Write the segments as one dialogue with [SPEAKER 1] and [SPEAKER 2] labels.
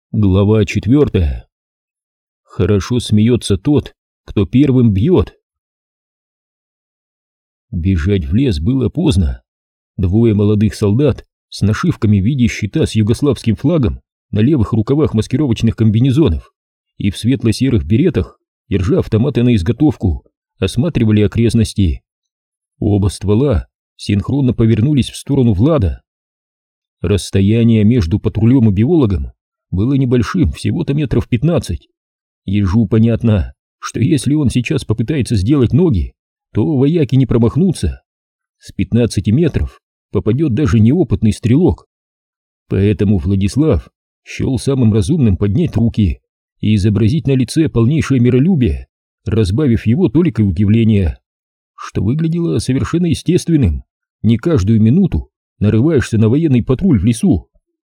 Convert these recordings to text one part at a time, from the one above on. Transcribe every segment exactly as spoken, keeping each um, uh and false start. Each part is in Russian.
[SPEAKER 1] Глава четвертая. Хорошо смеется тот, кто первым бьет. Бежать в лес было поздно. Двое молодых солдат с нашивками в виде щита с югославским флагом на левых рукавах маскировочных комбинезонов и в светло-серых беретах, держа автоматы на изготовку, осматривали окрестности. Оба ствола синхронно повернулись в сторону Влада. Расстояние между патрулем и биологом было небольшим, всего-то метров пятнадцать. Ежу понятно, что если он сейчас попытается сделать ноги, то вояки не промахнутся. С пятнадцати метров попадет даже неопытный стрелок. Поэтому Владислав счел самым разумным поднять руки и изобразить на лице полнейшее миролюбие, разбавив его толикой удивления, что выглядело совершенно естественным. Не каждую минуту нарываешься на военный патруль в лесу.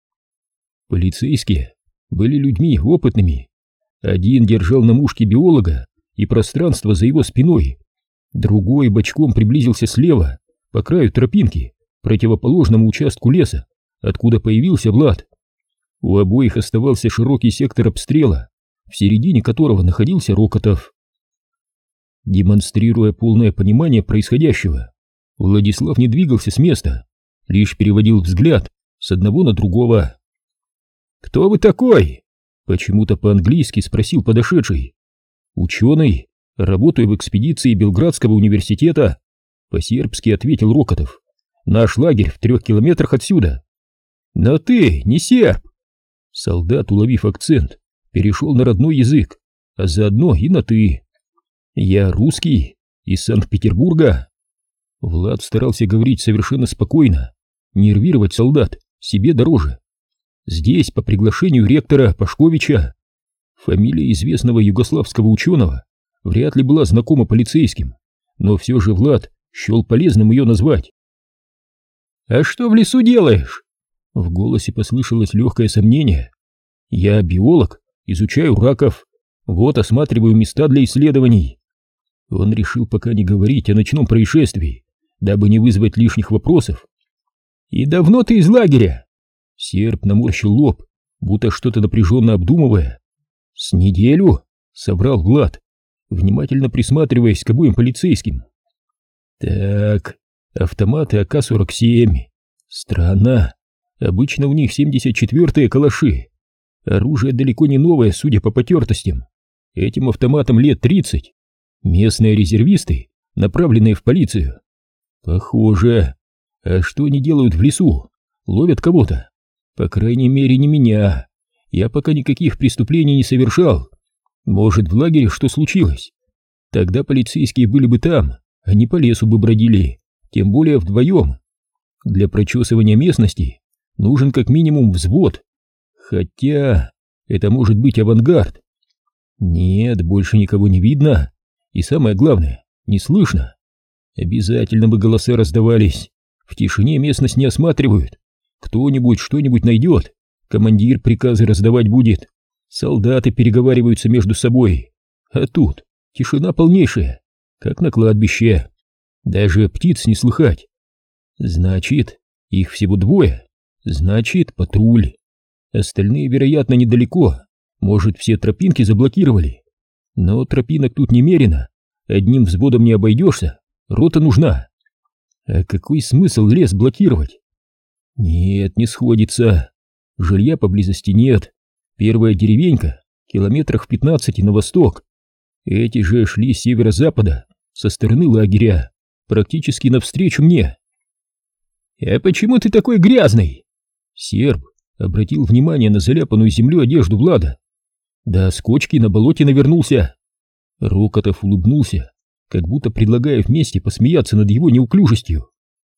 [SPEAKER 1] Полицейские были людьми опытными. Один держал на мушке биолога и пространство за его спиной, другой бочком приблизился слева, по краю тропинки, противоположному участку леса, откуда появился Влад. У обоих оставался широкий сектор обстрела, в середине которого находился Рокотов. Демонстрируя полное понимание происходящего, Владислав не двигался с места, лишь переводил взгляд с одного на другого. «Кто вы такой?» — почему-то по-английски спросил подошедший. «Ученый, работаю в экспедиции Белградского университета», — по-сербски ответил Рокотов. «Наш лагерь в трех километрах отсюда». «Но ты не серб!» Солдат, уловив акцент, перешел на родной язык, а заодно и на «ты». «Я русский, из Санкт-Петербурга». Влад старался говорить совершенно спокойно, нервировать солдат себе дороже. Здесь по приглашению ректора Пашковича. Фамилия известного югославского ученого вряд ли была знакома полицейским, но все же Влад счел полезным ее назвать. «А что в лесу делаешь?» В голосе послышалось легкое сомнение. «Я биолог, изучаю раков, вот осматриваю места для исследований». Он решил пока не говорить о ночном происшествии, дабы не вызвать лишних вопросов. «И давно ты из лагеря?» Серб наморщил лоб, будто что-то напряженно обдумывая. «С неделю?» — соврал Влад, внимательно присматриваясь к обоим полицейским. «Так, автоматы а ка сорок семь. Странно. Обычно у них семьдесят четвёртые калаши. Оружие далеко не новое, судя по потертостям. Этим автоматам лет тридцать. Местные резервисты, направленные в полицию. Похоже. А что они делают в лесу? Ловят кого-то? По крайней мере, не меня. Я пока никаких преступлений не совершал. Может, в лагере что случилось? Тогда полицейские были бы там, а не по лесу бы бродили, тем более вдвоем. Для прочесывания местности нужен как минимум взвод. Хотя это может быть авангард. Нет, больше никого не видно. И самое главное, не слышно. Обязательно бы голоса раздавались. В тишине местность не осматривают. Кто-нибудь что-нибудь найдет, командир приказы раздавать будет, солдаты переговариваются между собой, а тут тишина полнейшая, как на кладбище, даже птиц не слыхать. Значит, их всего двое, значит, патруль. Остальные, вероятно, недалеко, может, все тропинки заблокировали, но тропинок тут немерено, одним взводом не обойдешься, рота нужна. А какой смысл лес блокировать? Нет, не сходится. Жилья поблизости нет. Первая деревенька километрах в пятнадцати на восток. Эти же шли с северо-запада, со стороны лагеря, практически навстречу мне. «А почему ты такой грязный?» Серб обратил внимание на заляпанную землей одежду Влада. «Да с кочки на болоте навернулся». Рокотов улыбнулся, как будто предлагая вместе посмеяться над его неуклюжестью.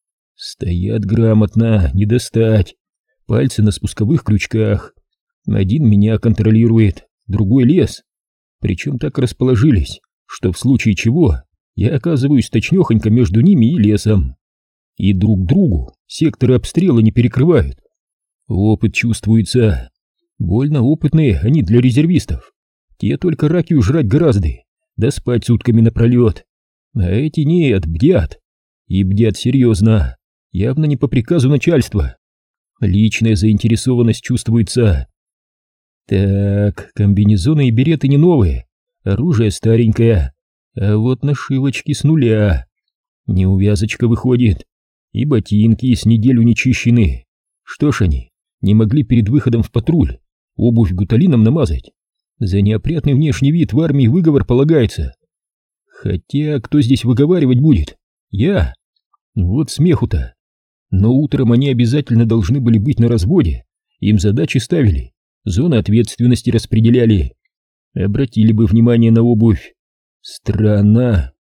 [SPEAKER 1] Стоят грамотно, не достать. Пальцы на спусковых крючках. Один меня контролирует, другой лес. Причем так расположились, что в случае чего я оказываюсь точнёхонько между ними и лесом. И друг другу секторы обстрела не перекрывают. Опыт чувствуется. Больно опытные они для резервистов. Те только ракию жрать гораздо, да спать сутками напролет. А эти нет, бдят. И бдят серьезно. Явно не по приказу начальства. Личная заинтересованность чувствуется. Так, комбинезоны и береты не новые, оружие старенькое, а вот нашивочки с нуля. Неувязочка выходит, и ботинки с неделю не чищены. Что ж они, не могли перед выходом в патруль обувь гуталином намазать? За неопрятный внешний вид в армии выговор полагается. Хотя кто здесь выговаривать будет? Я? Вот смеху-то. Но утром они обязательно должны были быть на разводе. Им задачи ставили, зоны ответственности распределяли. Обратили бы внимание на обувь. Странно.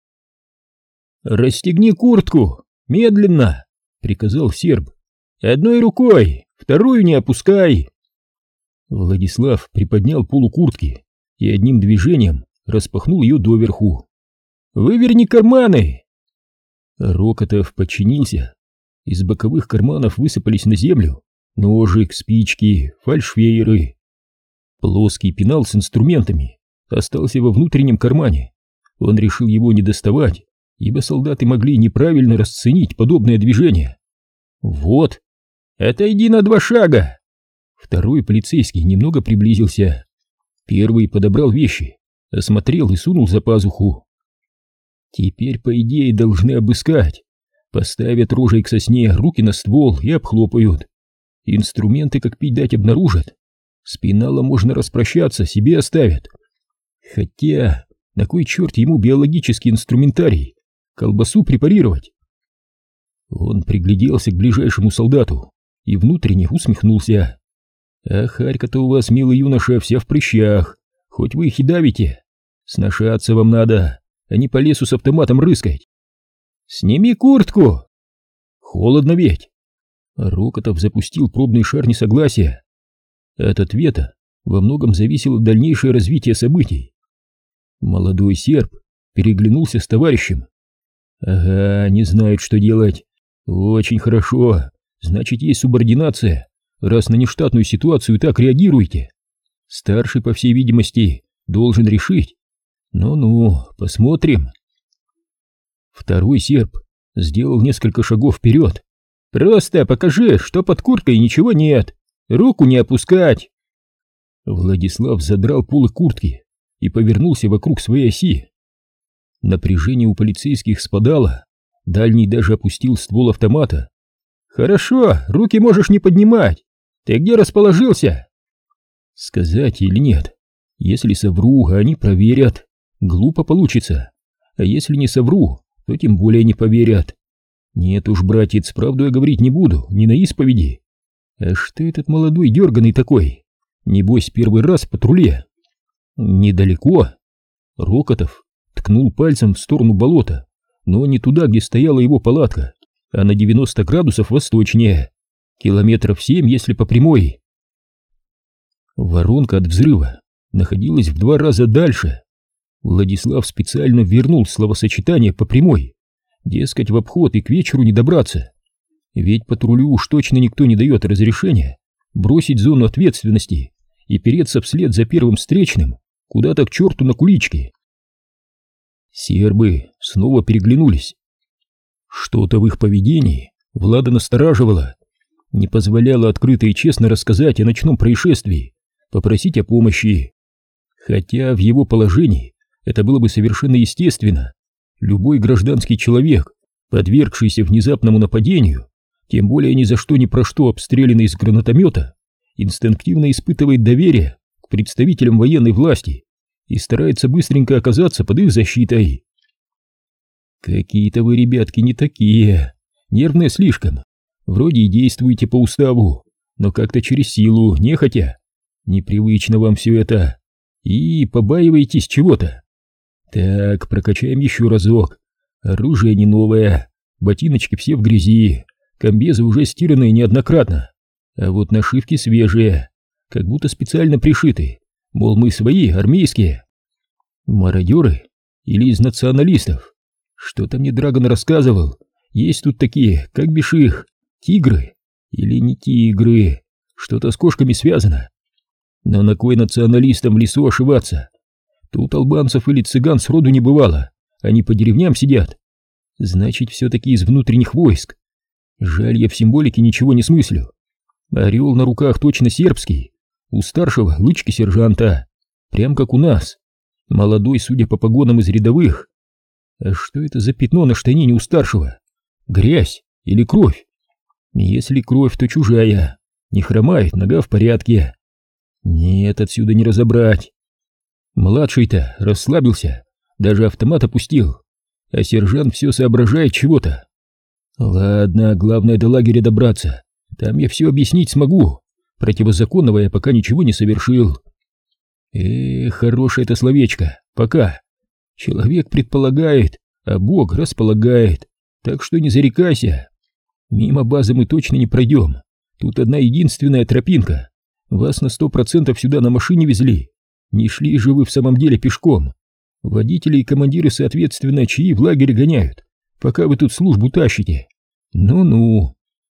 [SPEAKER 1] «Расстегни куртку! Медленно!» — приказал серб. «Одной рукой, вторую не опускай!» Владислав приподнял полу куртки и одним движением распахнул ее доверху. «Выверни карманы!» Рокотов подчинился. Из боковых карманов высыпались на землю ножик, спички, фальшфейеры. Плоский пенал с инструментами остался во внутреннем кармане. Он решил его не доставать, ибо солдаты могли неправильно расценить подобное движение. «Вот! Отойди на два шага!» Второй полицейский немного приблизился. Первый подобрал вещи, осмотрел и сунул за пазуху. Теперь, по идее, должны обыскать. Поставят рожей к сосне, руки на ствол и обхлопают. Инструменты, как пить дать, обнаружат. С пеналом можно распрощаться, себе оставят. Хотя, на кой черт ему биологический инструментарий? Колбасу препарировать? Он пригляделся к ближайшему солдату и внутренне усмехнулся. А харька-то у вас, милый юноша, вся в прыщах, хоть вы их и давите. Сношаться вам надо, а не по лесу с автоматом рыскать. Сними куртку! Холодно ведь. Рокотов запустил пробный шар несогласия. От ответа во многом зависело дальнейшее развитие событий. Молодой серб переглянулся с товарищем. Ага, не знают, что делать. Очень хорошо, значит, есть субординация, раз на нештатную ситуацию так реагируете. Старший, по всей видимости, должен решить. Ну-ну, посмотрим. Второй серб сделал несколько шагов вперед. Просто покажи, что под курткой ничего нет. Руку не опускать. Владислав задрал полы куртки и повернулся вокруг своей оси. Напряжение у полицейских спадало. Дальний даже опустил ствол автомата. Хорошо, руки можешь не поднимать. Ты где расположился? Сказать или нет? Если совру, они проверят. Глупо получится. А если не совру, то тем более не поверят. Нет уж, братец, правду я говорить не буду, не на исповеди. А что этот молодой дерганый такой? Небось, первый раз в патруле. Недалеко. Рокотов ткнул пальцем в сторону болота, но не туда, где стояла его палатка, а на девяносто градусов восточнее. Километров семь, если по прямой. Воронка от взрыва находилась в два раза дальше. Владислав специально вернул словосочетание по прямой. Дескать, в обход и к вечеру не добраться. Ведь патрулю уж точно никто не дает разрешения бросить зону ответственности и переться вслед за первым встречным куда-то к черту на кулички. Сербы снова переглянулись. Что-то в их поведении Влада настораживало, не позволяло открыто и честно рассказать о ночном происшествии, попросить о помощи. Хотя в его положении это было бы совершенно естественно. Любой гражданский человек, подвергшийся внезапному нападению, тем более ни за что ни про что обстрелянный из гранатомета, инстинктивно испытывает доверие к представителям военной власти и старается быстренько оказаться под их защитой. Какие-то вы, ребятки, не такие, нервные слишком. Вроде и действуете по уставу, но как-то через силу, нехотя. Непривычно вам все это. И побаиваетесь чего-то. Так, прокачаем еще разок. Оружие не новое, ботиночки все в грязи, комбезы уже стиранные неоднократно. А вот нашивки свежие, как будто специально пришиты. Мол, мы свои, армейские. Мародеры или из националистов? Что-то мне Драгон рассказывал. Есть тут такие, как бишь их, тигры или не тигры. Что-то с кошками связано. Но на кой националистам в лесу ошиваться? Тут албанцев или цыган сроду не бывало. Они по деревням сидят. Значит, все-таки из внутренних войск. Жаль, я в символике ничего не смыслю. Орел на руках точно сербский. у старшего лычки сержанта, прям как у нас. Молодой, судя по погонам, из рядовых. А что это за пятно на штанине у старшего? Грязь или кровь? Если кровь, то чужая. Не хромает, нога в порядке. Нет, отсюда не разобрать. Младший-то расслабился, даже автомат опустил, а сержант все соображает чего-то. Ладно, главное до лагеря добраться, там я все объяснить смогу. Противозаконного я пока ничего не совершил. Эх, хорошее это словечко, пока. Человек предполагает, а Бог располагает, так что не зарекайся. Мимо базы мы точно не пройдем, тут одна единственная тропинка. Вас на сто процентов сюда на машине везли. Не шли же вы в самом деле пешком. Водители и командиры, соответственно, чаи в лагерь гоняют, пока вы тут службу тащите. Ну-ну.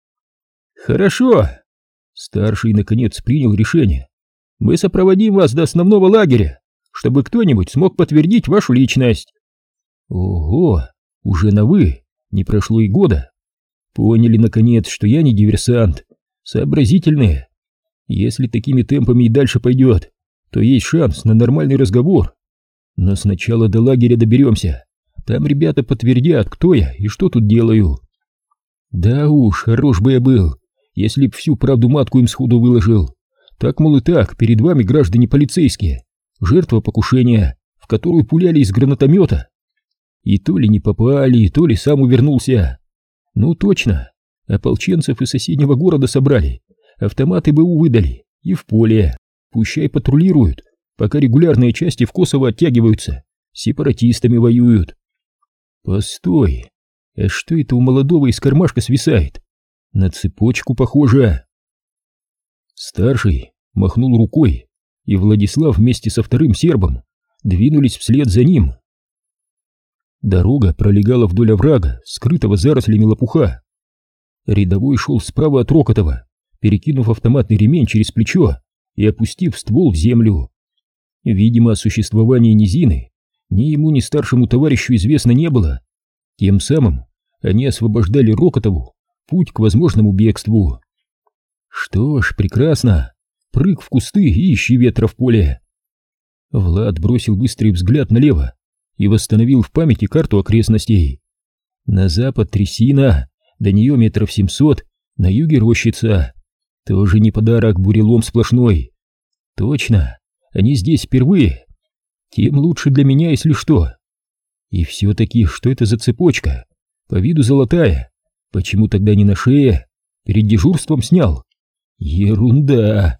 [SPEAKER 1] Хорошо. Старший, наконец, принял решение. Мы сопроводим вас до основного лагеря, чтобы кто-нибудь смог подтвердить вашу личность. Ого, уже на «вы», не прошло и года. Поняли, наконец, что я не диверсант. Сообразительные. Если такими темпами и дальше пойдет, то есть шанс на нормальный разговор. Но сначала до лагеря доберемся. Там ребята подтвердят, кто я и что тут делаю. Да уж, хорош бы я был, если б всю правду матку им сходу выложил. Так, мол, и так, перед вами граждане полицейские, жертва покушения, в которую пуляли из гранатомета. И то ли не попали, то ли сам увернулся. Ну точно, ополченцев из соседнего города собрали, автоматы БУ выдали и в поле. Пущай патрулируют, пока регулярные части в Косово оттягиваются, с сепаратистами воюют. Постой, а что это у молодого из кармашка свисает? На цепочку похоже. Старший махнул рукой, и Владислав вместе со вторым сербом двинулись вслед за ним. Дорога пролегала вдоль оврага, скрытого зарослями лопуха. Рядовой шел справа от Рокотова, перекинув автоматный ремень через плечо и опустив ствол в землю. Видимо, о существовании низины ни ему, ни старшему товарищу известно не было. Тем самым они освобождали Рокотову путь к возможному бегству. Что ж, прекрасно. Прыг в кусты и ищи ветра в поле. Влад бросил быстрый взгляд налево и восстановил в памяти карту окрестностей. На запад трясина, до нее метров семьсот, на юге рощица. Тоже не подарок, бурелом сплошной. Точно, они здесь впервые. Тем лучше для меня, если что. И все-таки, что это за цепочка? По виду золотая. Почему тогда не на шее? Перед дежурством снял. Ерунда.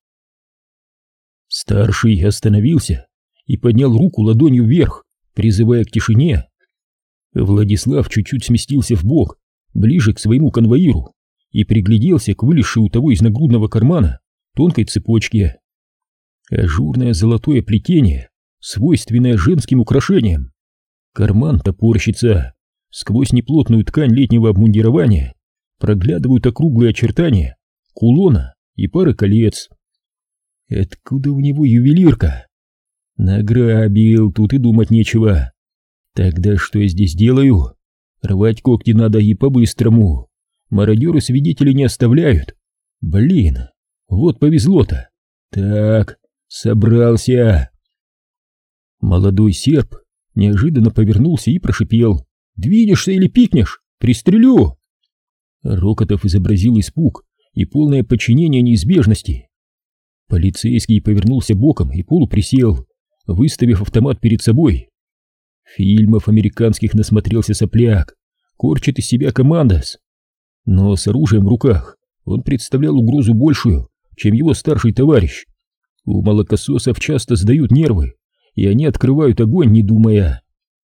[SPEAKER 1] Старший остановился и поднял руку ладонью вверх, призывая к тишине. Владислав чуть-чуть сместился вбок, ближе к своему конвоиру, и пригляделся к вылезшей у того из нагрудного кармана тонкой цепочке. Ажурное золотое плетение, свойственное женским украшениям. Карман топорщится, сквозь неплотную ткань летнего обмундирования проглядывают округлые очертания кулона и пары колец. Откуда у него ювелирка? Награбил, тут и думать нечего. Тогда что я здесь делаю? Рвать когти надо и по-быстрому. Мародеры свидетелей не оставляют. Блин, вот повезло-то. Так, собрался. Молодой серб неожиданно повернулся и прошипел: «Двинешься или пикнешь? Пристрелю!» Рокотов изобразил испуг и полное подчинение неизбежности. Полицейский повернулся боком и полуприсел, выставив автомат перед собой. Фильмов американских насмотрелся сопляк, корчит из себя командос. Но с оружием в руках он представлял угрозу большую, чем его старший товарищ. У молокососов часто сдают нервы, и они открывают огонь, не думая.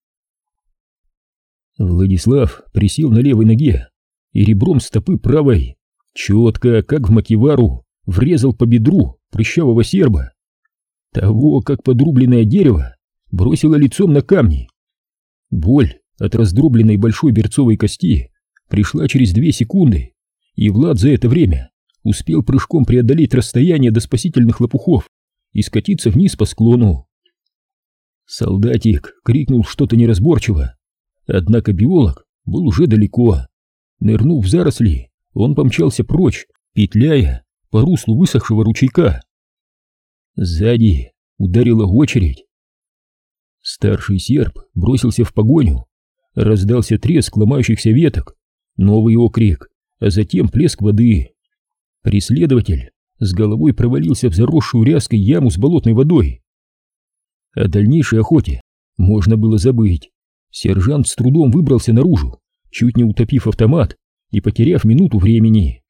[SPEAKER 1] Владислав присел на левой ноге и ребром стопы правой, четко, как в макевару, врезал по бедру прыщавого серба. Того, как подрубленное дерево, бросило лицом на камни. Боль от раздробленной большой берцовой кости пришла через две секунды, и Влад за это время успел прыжком преодолеть расстояние до спасительных лопухов и скатиться вниз по склону. Солдатик крикнул что-то неразборчиво, однако биолог был уже далеко. Нырнув в заросли, он помчался прочь, петляя по руслу высохшего ручейка. Сзади ударила очередь. Старший серб бросился в погоню. Раздался треск ломающихся веток, новый окрик, а затем плеск воды. Преследователь с головой провалился в заросшую ряской яму с болотной водой. О дальнейшей охоте можно было забыть. Сержант с трудом выбрался наружу, чуть не утопив автомат и потеряв минуту времени.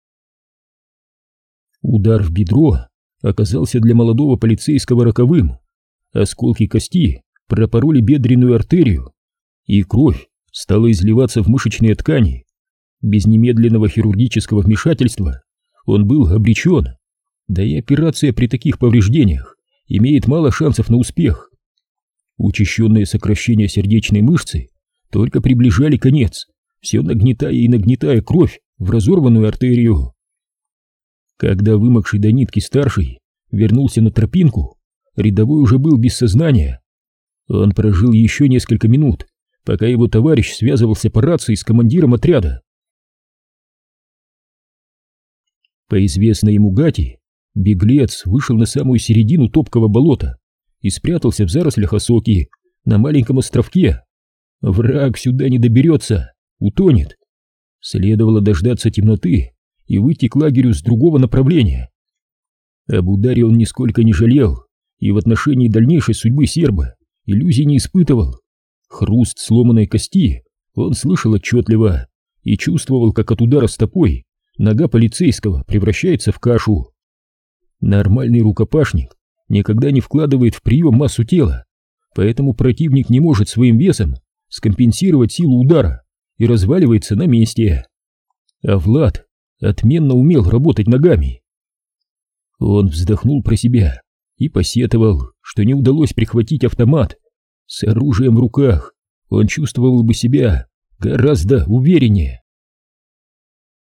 [SPEAKER 1] Удар в бедро оказался для молодого полицейского роковым. Осколки кости пропороли бедренную артерию, и кровь стала изливаться в мышечные ткани. Без немедленного хирургического вмешательства он был обречен, да и операция при таких повреждениях имеет мало шансов на успех. Учащенное сокращение сердечной мышцы только приближали конец, все нагнетая и нагнетая кровь в разорванную артерию. Когда вымокший до нитки старший вернулся на тропинку, рядовой уже был без сознания. Он прожил еще несколько минут, пока его товарищ связывался по рации с командиром отряда. По известной ему гати, беглец вышел на самую середину топкого болота и спрятался в зарослях осоки на маленьком островке. Враг сюда не доберется, утонет. Следовало дождаться темноты и выйти к лагерю с другого направления. Об ударе он нисколько не жалел и в отношении дальнейшей судьбы серба иллюзий не испытывал. Хруст сломанной кости он слышал отчетливо и чувствовал, как от удара стопой нога полицейского превращается в кашу. Нормальный рукопашник никогда не вкладывает в прием массу тела, поэтому противник не может своим весом скомпенсировать силу удара и разваливается на месте. А Влад отменно умел работать ногами. Он вздохнул про себя и посетовал, что не удалось прихватить автомат. С оружием в руках он чувствовал бы себя гораздо увереннее.